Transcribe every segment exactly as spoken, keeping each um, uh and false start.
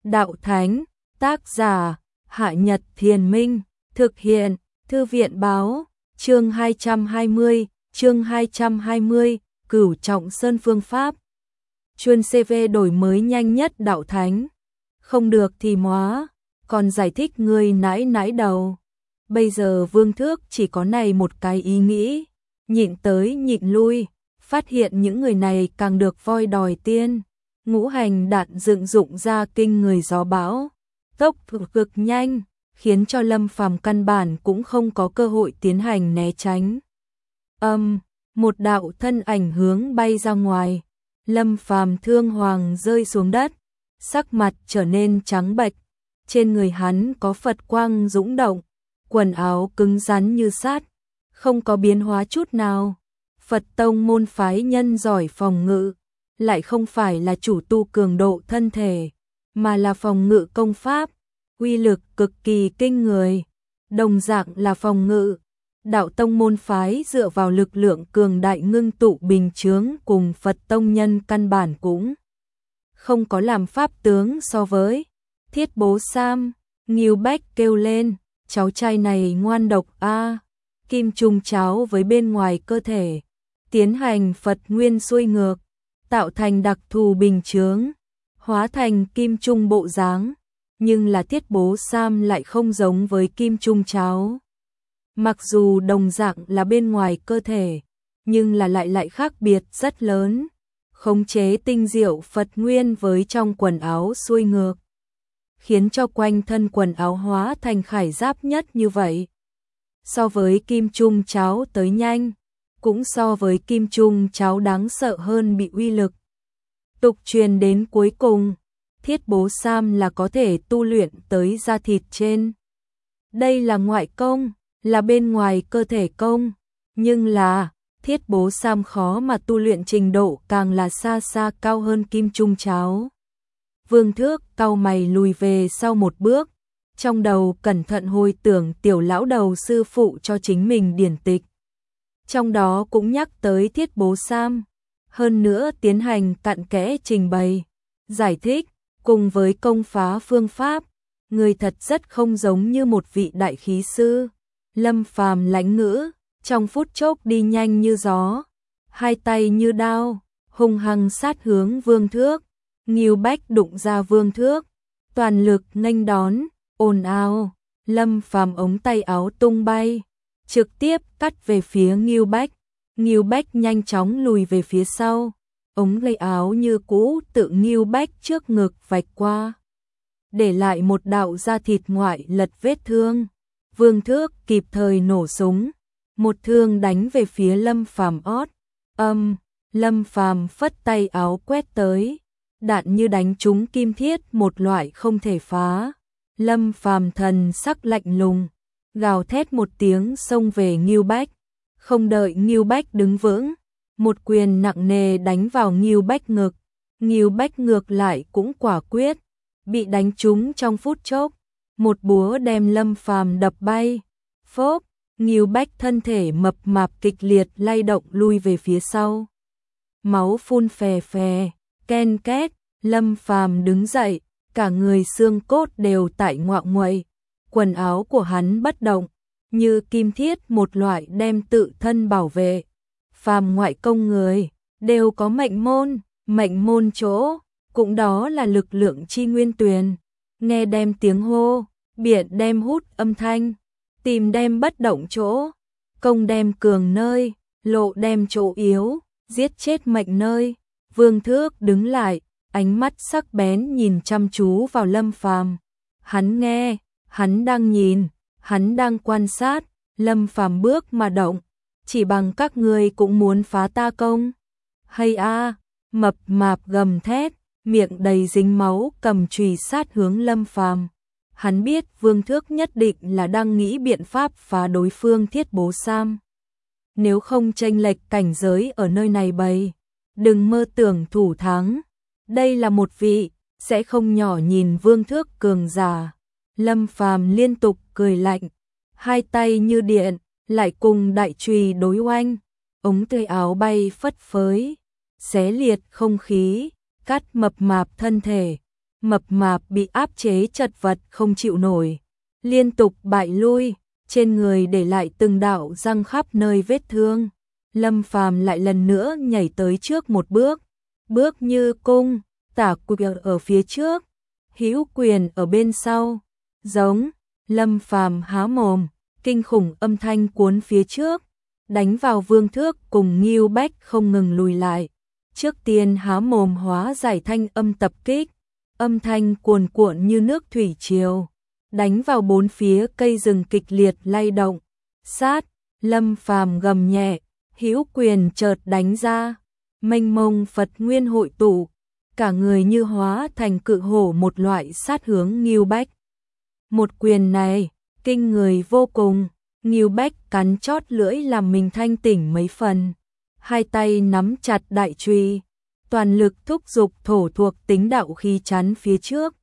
Đạo Thánh, tác giả, Hạ Nhật Thiền Minh, thực hiện, Thư viện Báo, chương hai trăm hai mươi, chương hai trăm hai mươi, Cửu Trọng Sơn phương pháp. Chuyên xê vê đổi mới nhanh nhất Đạo Thánh. Không được thì móa, còn giải thích người nãi nãi đầu. Bây giờ Vương Thước chỉ có này một cái ý nghĩ, nhịn tới nhịn lui, phát hiện những người này càng được voi đòi tiên. Ngũ hành đạn dựng dụng ra kinh người gió bão, tốc cực nhanh, khiến cho Lâm Phàm căn bản cũng không có cơ hội tiến hành né tránh. Âm, một đạo thân ảnh hướng bay ra ngoài, Lâm Phàm thương hoàng rơi xuống đất, sắc mặt trở nên trắng bệch, trên người hắn có Phật quang dũng động, quần áo cứng rắn như sắt, không có biến hóa chút nào. Phật tông môn phái nhân giỏi phòng ngự, lại không phải là chủ tu cường độ thân thể, mà là phòng ngự công pháp, uy lực cực kỳ kinh người. Đồng dạng là phòng ngự, đạo tông môn phái dựa vào lực lượng cường đại ngưng tụ bình chướng cùng Phật tông nhân căn bản cũng không có làm pháp tướng so với. Thiết Bố Sam, Ngưu Bách kêu lên, cháu trai này ngoan độc a, kim trùng cháo với bên ngoài cơ thể, tiến hành Phật nguyên xuôi ngược, tạo thành đặc thù bình chướng, hóa thành kim trung bộ dáng, nhưng là Thiết Bố Sam lại không giống với kim trung cháo. Mặc dù đồng dạng là bên ngoài cơ thể, nhưng là lại lại khác biệt rất lớn, khống chế tinh diệu Phật nguyên với trong quần áo xuôi ngược, khiến cho quanh thân quần áo hóa thành khải giáp nhất như vậy. So với kim trung cháo tới nhanh, cũng so với kim trung cháo đáng sợ hơn bị uy lực. Tục truyền đến cuối cùng, Thiết Bố Sam là có thể tu luyện tới da thịt trên. Đây là ngoại công, là bên ngoài cơ thể công, nhưng là Thiết Bố Sam khó mà tu luyện trình độ càng là xa xa cao hơn kim trung cháo. Vương Thước cau mày lùi về sau một bước, trong đầu cẩn thận hồi tưởng tiểu lão đầu sư phụ cho chính mình điển tịch. Trong đó cũng nhắc tới Thiết Bố Sam, hơn nữa tiến hành cặn kẽ trình bày, giải thích, cùng với công phá phương pháp, người thật rất không giống như một vị đại khí sư. Lâm Phàm lãnh ngữ, trong phút chốc đi nhanh như gió, hai tay như đao, hung hăng sát hướng Vương Thước. Ngưu Bách đụng ra Vương Thước, toàn lực nghênh đón, ồn ào, Lâm Phàm ống tay áo tung bay, trực tiếp cắt về phía Ngưu Bách. Ngưu Bách nhanh chóng lùi về phía sau, ống tay áo như cũ tự Ngưu Bách trước ngực vạch qua, để lại một đạo da thịt ngoại lật vết thương. Vương Thước kịp thời nổ súng, một thương đánh về phía Lâm Phàm ót. Âm, Lâm Phàm phất tay áo quét tới, đạn như đánh trúng kim thiết một loại không thể phá. Lâm Phàm thần sắc lạnh lùng, gào thét một tiếng xông về Ngưu Bách, không đợi Ngưu Bách đứng vững, một quyền nặng nề đánh vào Ngưu Bách ngực. Ngưu Bách ngược lại cũng quả quyết, bị đánh trúng trong phút chốc, một búa đem Lâm Phàm đập bay. Phốp, Ngưu Bách thân thể mập mạp kịch liệt lay động lui về phía sau, máu phun phè phè, ken két. Lâm Phàm đứng dậy, cả người xương cốt đều tại ngoạo nguậy, quần áo của hắn bất động, như kim thiết một loại đem tự thân bảo vệ. Phàm ngoại công người đều có mệnh môn, mệnh môn chỗ cũng đó là lực lượng chi nguyên tuyền, nghe đem tiếng hô, biển đem hút âm thanh, tìm đem bất động chỗ, công đem cường nơi, lộ đem chỗ yếu, giết chết mệnh nơi. Vương Thước đứng lại, ánh mắt sắc bén nhìn chăm chú vào Lâm Phàm. Hắn nghe, hắn đang nhìn, hắn đang quan sát. Lâm Phàm bước mà động, chỉ bằng các ngươi cũng muốn phá ta công? Hay a, mập mạp gầm thét, miệng đầy dính máu cầm chùy sát hướng Lâm Phàm. Hắn biết Vương Thước nhất định là đang nghĩ biện pháp phá đối phương Thiết Bố Sam. Nếu không chênh lệch cảnh giới ở nơi này bày, đừng mơ tưởng thủ thắng. Đây là một vị sẽ không nhỏ nhìn Vương Thước cường giả. Lâm Phàm liên tục cười lạnh, hai tay như điện, lại cùng đại chùy đối oanh, ống tay áo bay phất phới, xé liệt không khí, cắt mập mạp thân thể. mập mạp bị áp chế chật vật không chịu nổi, liên tục bại lui, trên người để lại từng đạo răng khắp nơi vết thương. Lâm Phàm lại lần nữa nhảy tới trước một bước, bước như cung, Tả Quyền ở phía trước, Hữu Quyền ở bên sau, giống. Lâm Phàm há mồm, kinh khủng âm thanh cuốn phía trước, đánh vào Vương Thước cùng Ngưu Bách không ngừng lùi lại. Trước tiên há mồm hóa giải thanh âm tập kích, âm thanh cuồn cuộn như nước thủy triều, đánh vào bốn phía cây rừng kịch liệt lay động. Sát, Lâm Phàm gầm nhẹ, Hữu Quyền chợt đánh ra, mênh mông Phật nguyên hội tụ, cả người như hóa thành cự hổ một loại sát hướng Ngưu Bách. Một quyền này, kinh người vô cùng, Ngưu Bách cắn chót lưỡi làm mình thanh tỉnh mấy phần, hai tay nắm chặt đại chùy, toàn lực thúc giục thổ thuộc tính đạo khí chắn phía trước.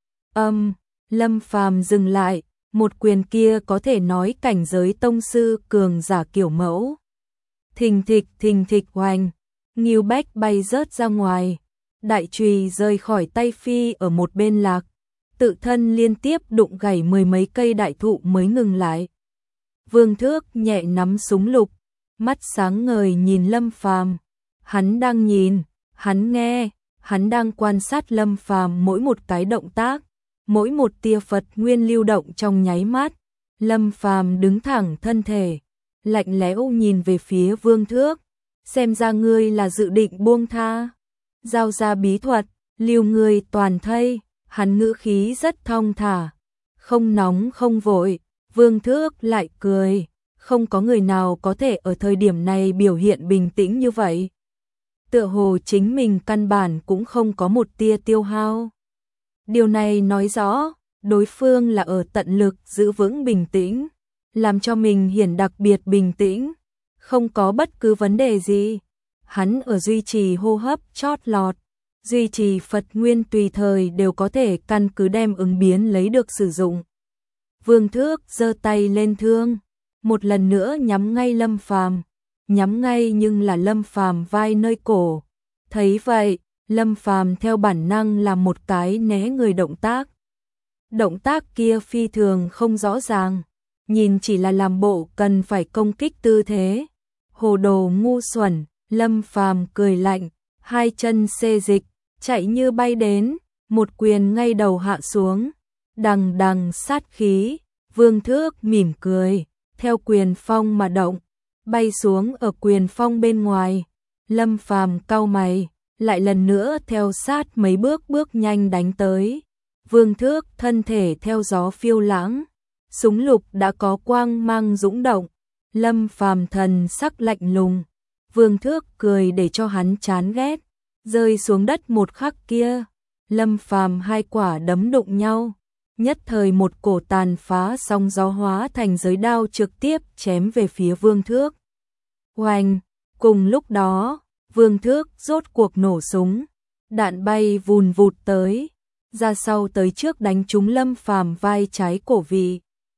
Âm, Lâm Phàm dừng lại, một quyền kia có thể nói cảnh giới tông sư cường giả kiểu mẫu. Thình thịch thình thịch hoành, Ngưu Bách bay rớt ra ngoài, đại chùy rơi khỏi tay phi ở một bên lạc, tự thân liên tiếp đụng gãy mười mấy cây đại thụ mới ngừng lại. Vương Thước nhẹ nắm súng lục, mắt sáng ngời nhìn Lâm Phàm, hắn đang nhìn, hắn nghe, hắn đang quan sát Lâm Phàm mỗi một cái động tác, mỗi một tia Phật nguyên lưu động trong nháy mắt. Lâm Phàm đứng thẳng thân thể, lạnh lẽo nhìn về phía Vương Thước, xem ra ngươi là dự định buông tha, giao ra bí thuật, lưu ngươi toàn thây. Hắn ngữ khí rất thong thả, không nóng không vội. Vương Thước lại cười, không có người nào có thể ở thời điểm này biểu hiện bình tĩnh như vậy. Tựa hồ chính mình căn bản cũng không có một tia tiêu hao. Điều này nói rõ, đối phương là ở tận lực giữ vững bình tĩnh, làm cho mình hiển đặc biệt bình tĩnh, không có bất cứ vấn đề gì. Hắn ở duy trì hô hấp chót lọt, duy trì Phật nguyên tùy thời đều có thể căn cứ đem ứng biến lấy được sử dụng. Vương Thước giơ tay lên thương, một lần nữa nhắm ngay Lâm Phàm, nhắm ngay nhưng là Lâm Phàm vai nơi cổ. Thấy vậy, Lâm Phàm theo bản năng làm một cái né người động tác. Động tác kia phi thường không rõ ràng, nhìn chỉ là làm bộ cần phải công kích tư thế. Hồ đồ ngu xuẩn, Lâm Phàm cười lạnh, hai chân xê dịch, chạy như bay đến, một quyền ngay đầu hạ xuống, đằng đằng sát khí. Vương Thước mỉm cười, theo quyền phong mà động, bay xuống ở quyền phong bên ngoài. Lâm Phàm cau mày, lại lần nữa theo sát mấy bước bước nhanh đánh tới. Vương Thước thân thể theo gió phiêu lãng, súng lục đã có quang mang dũng động. Lâm Phàm thần sắc lạnh lùng, Vương Thước cười để cho hắn chán ghét. Rơi xuống đất một khắc kia, Lâm Phàm hai quả đấm đụng nhau, nhất thời một cổ tàn phá song gió hóa thành giới đao trực tiếp chém về phía Vương Thước. Oanh, cùng lúc đó, Vương Thước rốt cuộc nổ súng, đạn bay vùn vụt tới, ra sau tới trước đánh trúng Lâm Phàm vai trái cổ vị.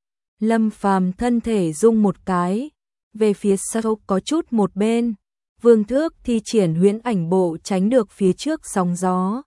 Lâm Phàm thân thể rung một cái, về phía sau có chút một bên. Vương Thước thi triển huyễn ảnh bộ tránh được phía trước sóng gió.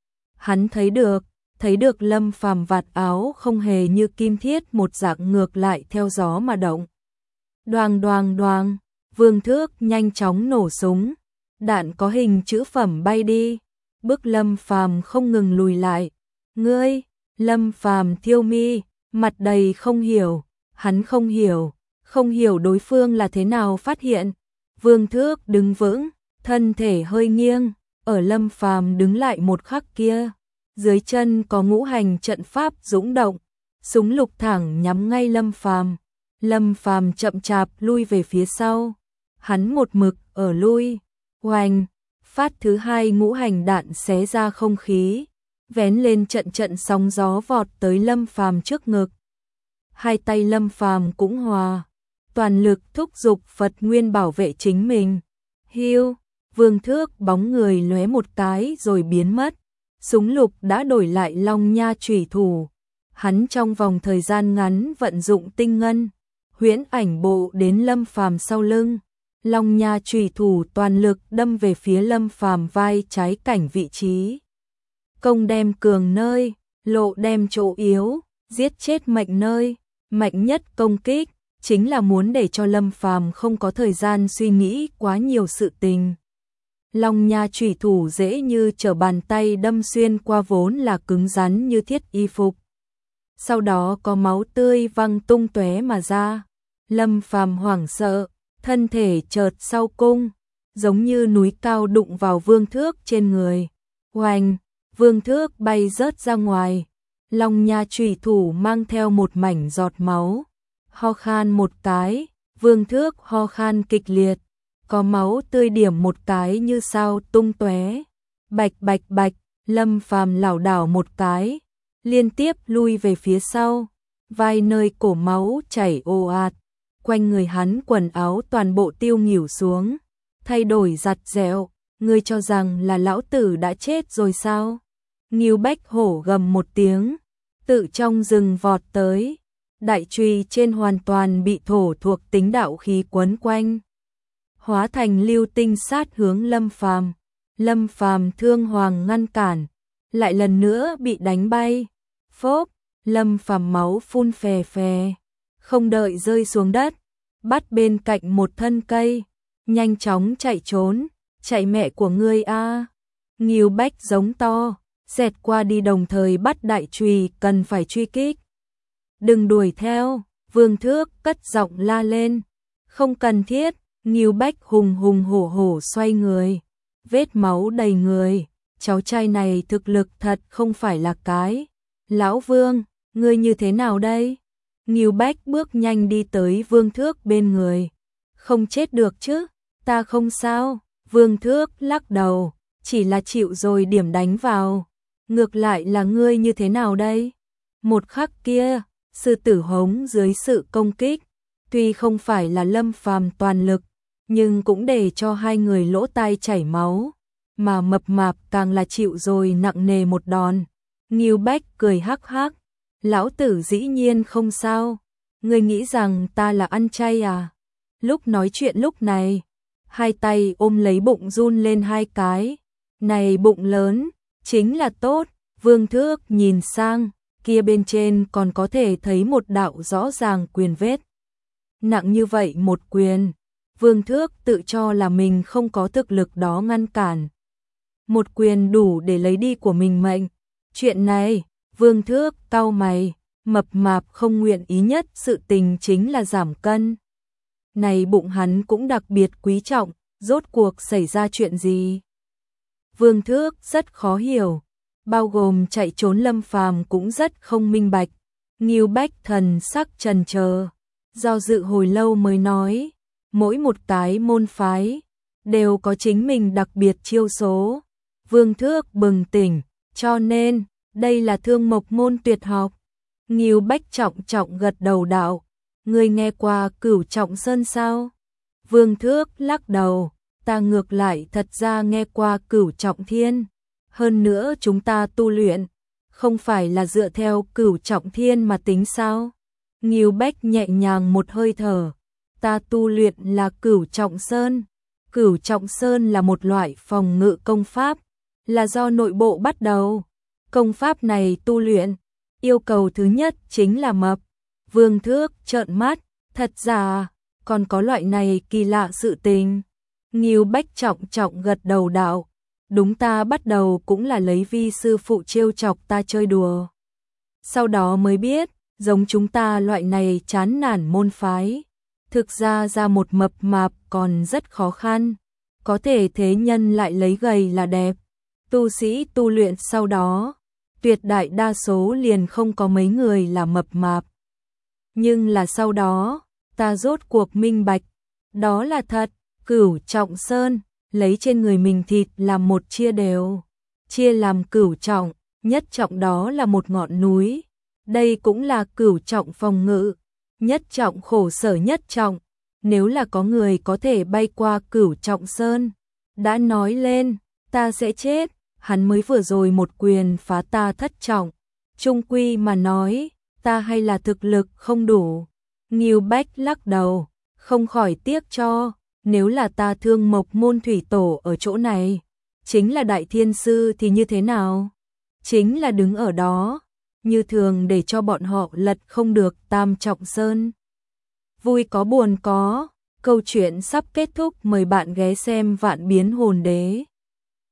Hắn thấy được, thấy được Lâm Phàm vạt áo không hề như kim thiết một dạng ngược lại theo gió mà động. Đoàng đoàng đoàng, Vương Thước nhanh chóng nổ súng, đạn có hình chữ phẩm bay đi, bước Lâm Phàm không ngừng lùi lại. Ngươi, Lâm Phàm thiêu mi, mặt đầy không hiểu, hắn không hiểu, không hiểu đối phương là thế nào phát hiện. Vương Thước đứng vững, thân thể hơi nghiêng, ở Lâm Phàm đứng lại một khắc kia, dưới chân có ngũ hành trận pháp dũng động, súng lục thẳng nhắm ngay Lâm Phàm. Lâm Phàm chậm chạp lui về phía sau, hắn một mực ở lui. Oanh, phát thứ hai ngũ hành đạn xé ra không khí, vén lên trận trận sóng gió vọt tới Lâm Phàm trước ngực. Hai tay Lâm Phàm cũng hòa, toàn lực thúc giục Phật nguyên bảo vệ chính mình. Hiu, Vương Thước bóng người lóe một cái rồi biến mất, súng lục đã đổi lại Long Nha chủy thủ. Hắn trong vòng thời gian ngắn vận dụng tinh ngân, huyễn ảnh bộ đến Lâm Phàm sau lưng. Long Nha chủy thủ toàn lực đâm về phía Lâm Phàm vai trái cảnh vị trí. công đem cường nơi, lộ đem chỗ yếu, giết chết mệnh nơi, mạnh nhất công kích, chính là muốn để cho Lâm Phàm không có thời gian suy nghĩ quá nhiều sự tình. Long nha chủy thủ dễ như trở bàn tay đâm xuyên qua vốn là cứng rắn như thiết y phục. Sau đó có máu tươi văng tung tóe mà ra. Lâm Phàm hoảng sợ, thân thể chợt sau cung, giống như núi cao đụng vào Vương Thước trên người. Oanh, Vương Thước bay rớt ra ngoài. Long nha chủy thủ mang theo một mảnh giọt máu. Ho khan một cái, Vương Thước ho khan kịch liệt. Có máu tươi điểm một cái như sao tung tóe. Bạch bạch bạch, Lâm Phàm lảo đảo một cái, liên tiếp lui về phía sau. Vai nơi cổ máu chảy ồ ạt. Quanh người hắn quần áo toàn bộ tiêu nghỉu xuống, thay đổi giặt dẹo. Ngươi cho rằng là lão tử đã chết rồi sao? Ngưu Bách hổ gầm một tiếng, tự trong rừng vọt tới. Đại chùy trên hoàn toàn bị thổ thuộc tính đạo khí quấn quanh, hóa thành lưu tinh sát hướng Lâm Phàm. Lâm Phàm thương hoàng ngăn cản, lại lần nữa bị đánh bay. Phốp, Lâm Phàm máu phun phè phè, không đợi rơi xuống đất, bắt bên cạnh một thân cây, nhanh chóng chạy trốn. Chạy mẹ của ngươi a! Ngưu Bách giống to, xẹt qua đi đồng thời bắt đại chùy cần phải truy kích. Đừng đuổi theo, Vương Thước cất giọng la lên. Không cần thiết, Ngưu Bách hùng hùng hổ hổ xoay người, vết máu đầy người. Cháu trai này thực lực thật không phải là cái. Lão Vương, ngươi như thế nào đây? Ngưu Bách bước nhanh đi tới Vương Thước bên người. Không chết được chứ, ta không sao. Vương Thước lắc đầu, chỉ là chịu rồi điểm đánh vào. Ngược lại là ngươi như thế nào đây? Một khắc kia, sư tử hống dưới sự công kích, tuy không phải là Lâm Phàm toàn lực, nhưng cũng để cho hai người lỗ tai chảy máu, mà mập mạp càng là chịu rồi nặng nề một đòn. Ngưu Bách cười hắc hắc, lão tử dĩ nhiên không sao, ngươi nghĩ rằng ta là ăn chay à? Lúc nói chuyện lúc này, hai tay ôm lấy bụng run lên hai cái. Này bụng lớn, chính là tốt. Vương Thước nhìn sang, kia bên trên còn có thể thấy một đạo rõ ràng quyền vết. Nặng như vậy một quyền, Vương Thước tự cho là mình không có thực lực đó ngăn cản. Một quyền đủ để lấy đi của mình mệnh. Chuyện này, Vương Thước cau mày, mập mạp không nguyện ý nhất sự tình chính là giảm cân. Này bụng hắn cũng đặc biệt quý trọng, rốt cuộc xảy ra chuyện gì? Vương Thước rất khó hiểu, bao gồm chạy trốn Lâm Phàm cũng rất không minh bạch. Ngưu Bách thần sắc trần chờ, do dự hồi lâu mới nói, mỗi một cái môn phái đều có chính mình đặc biệt chiêu số. Vương Thước bừng tỉnh, cho nên đây là Thương Mộc môn tuyệt học. Ngưu Bách trọng trọng gật đầu đạo, ngươi nghe qua Cửu Trọng Sơn sao? Vương Thước lắc đầu, ta ngược lại thật ra nghe qua Cửu Trọng Thiên. Hơn nữa chúng ta tu luyện, không phải là dựa theo Cửu Trọng Thiên mà tính sao? Ngưu Bách nhẹ nhàng một hơi thở, ta tu luyện là Cửu Trọng Sơn. Cửu Trọng Sơn là một loại phòng ngự công pháp, là do nội bộ bắt đầu. Công pháp này tu luyện, yêu cầu thứ nhất chính là mập. Vương Thước trợn mắt, thật ra còn có loại này kỳ lạ sự tình. Ngưu Bách trọng trọng gật đầu đạo, đúng, ta bắt đầu cũng là lấy vi sư phụ trêu chọc ta chơi đùa. Sau đó mới biết, giống chúng ta loại này chán nản môn phái, thực ra ra một mập mạp còn rất khó khăn, có thể thế nhân lại lấy gầy là đẹp. Tu sĩ tu luyện sau đó, tuyệt đại đa số liền không có mấy người là mập mạp. Nhưng là sau đó, ta rốt cuộc minh bạch, đó là thật. Cửu Trọng Sơn, lấy trên người mình thịt làm một chia đều, chia làm cửu trọng, nhất trọng đó là một ngọn núi. Đây cũng là cửu trọng phòng ngự, nhất trọng khổ sở nhất trọng. Nếu là có người có thể bay qua Cửu Trọng Sơn, đã nói lên, ta sẽ chết, hắn mới vừa rồi một quyền phá ta thất trọng. Trung quy mà nói, ta hay là thực lực không đủ. Ngưu Bách lắc đầu, không khỏi tiếc cho. Nếu là ta Thương Mộc môn thủy tổ ở chỗ này, chính là đại thiên sư thì như thế nào? chính là đứng ở đó, như thường để cho bọn họ lật không được Tam Trọng Sơn. Vui có buồn có, câu chuyện sắp kết thúc, mời bạn ghé xem Vạn Biến Hồn Đế.